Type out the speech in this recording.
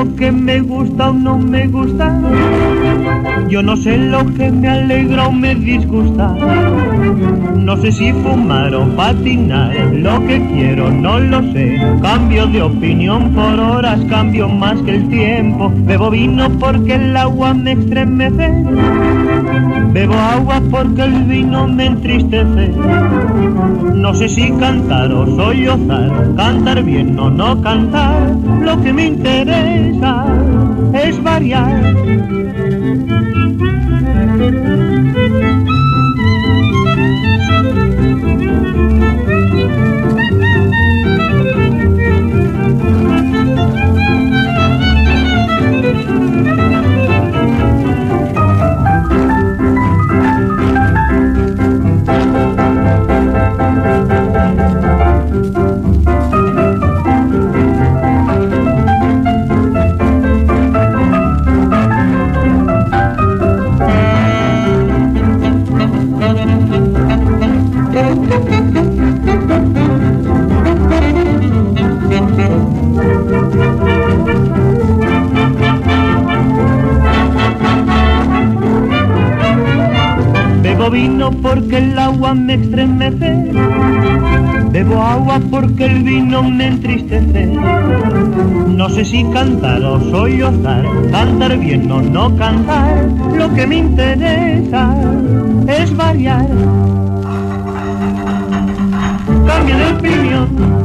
lo que me gusta o no me gusta. Yo no sé lo que me alegra o me disgusta. No sé si fumar o patinar, lo que quiero no lo sé. Cambio de opinión por horas, cambio más que el tiempo. Bebo vino porque el agua me estremece. Bebo agua porque el vino me entristece. No sé si cantar o sollozar, cantar bien o no cantar. Lo que me interesa es variar. Bebo vino porque el agua me estremece. Bebo agua porque el vino me entristece. No sé si cantar o sollozar, cantar bien o no cantar. Lo que me interesa es variar. Cambio de opinión